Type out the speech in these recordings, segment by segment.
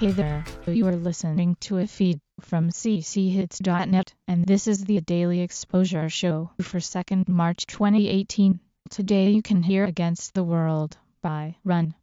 Hey there, you are listening to a feed from cchits.net, and this is the Daily Exposure Show for 2nd March 2018. Today you can hear Against the World by Run.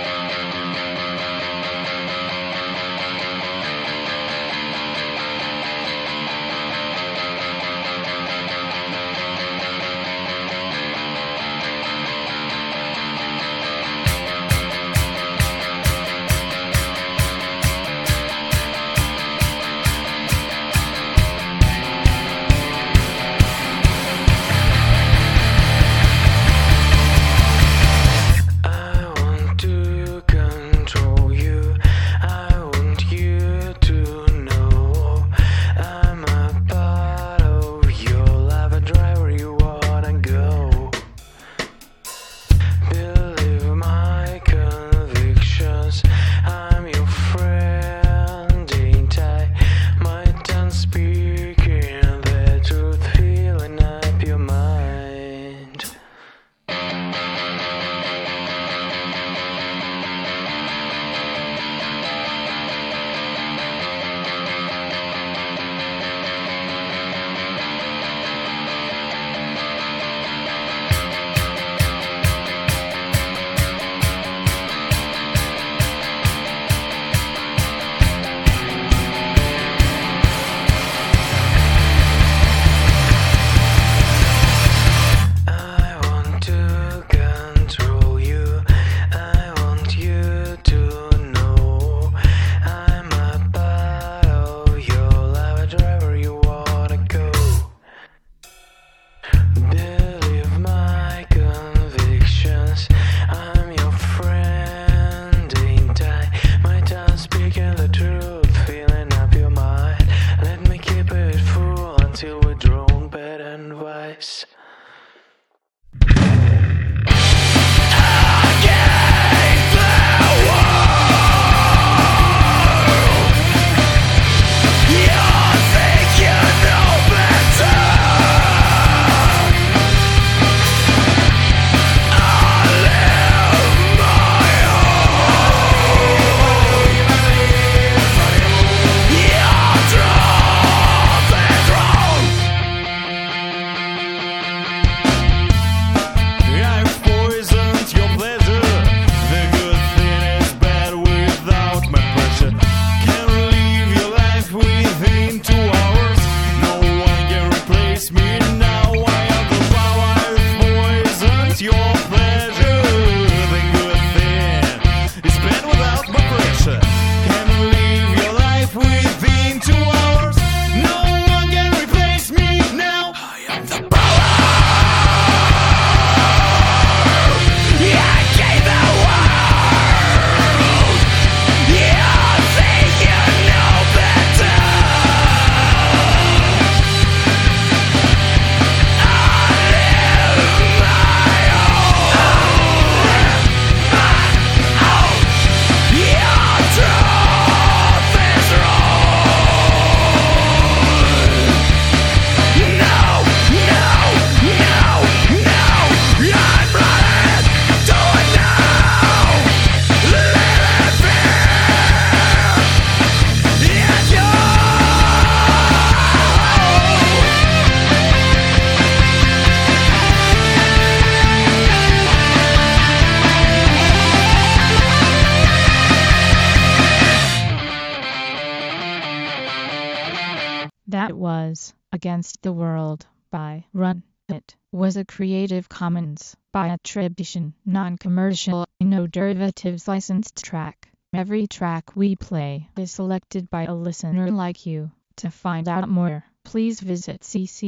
That was Against the World by Run. It was a Creative Commons by attribution, non-commercial, no derivatives licensed track. Every track we play is selected by a listener like you. To find out more, please visit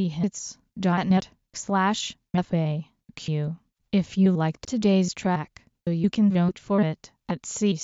cchits.net/FAQ. If you liked today's track, you can vote for it at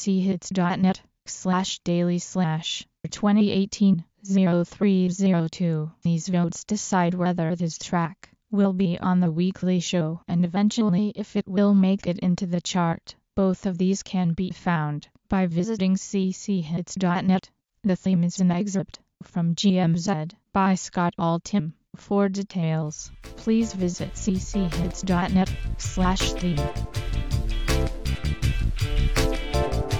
cchits.net/daily/2018-0302. These votes decide whether this track will be on the weekly show and eventually if it will make it into the chart. Both of these can be found by visiting cchits.net. The theme is an excerpt from GMZ by Scott Altham. For details, please visit cchits.net/theme.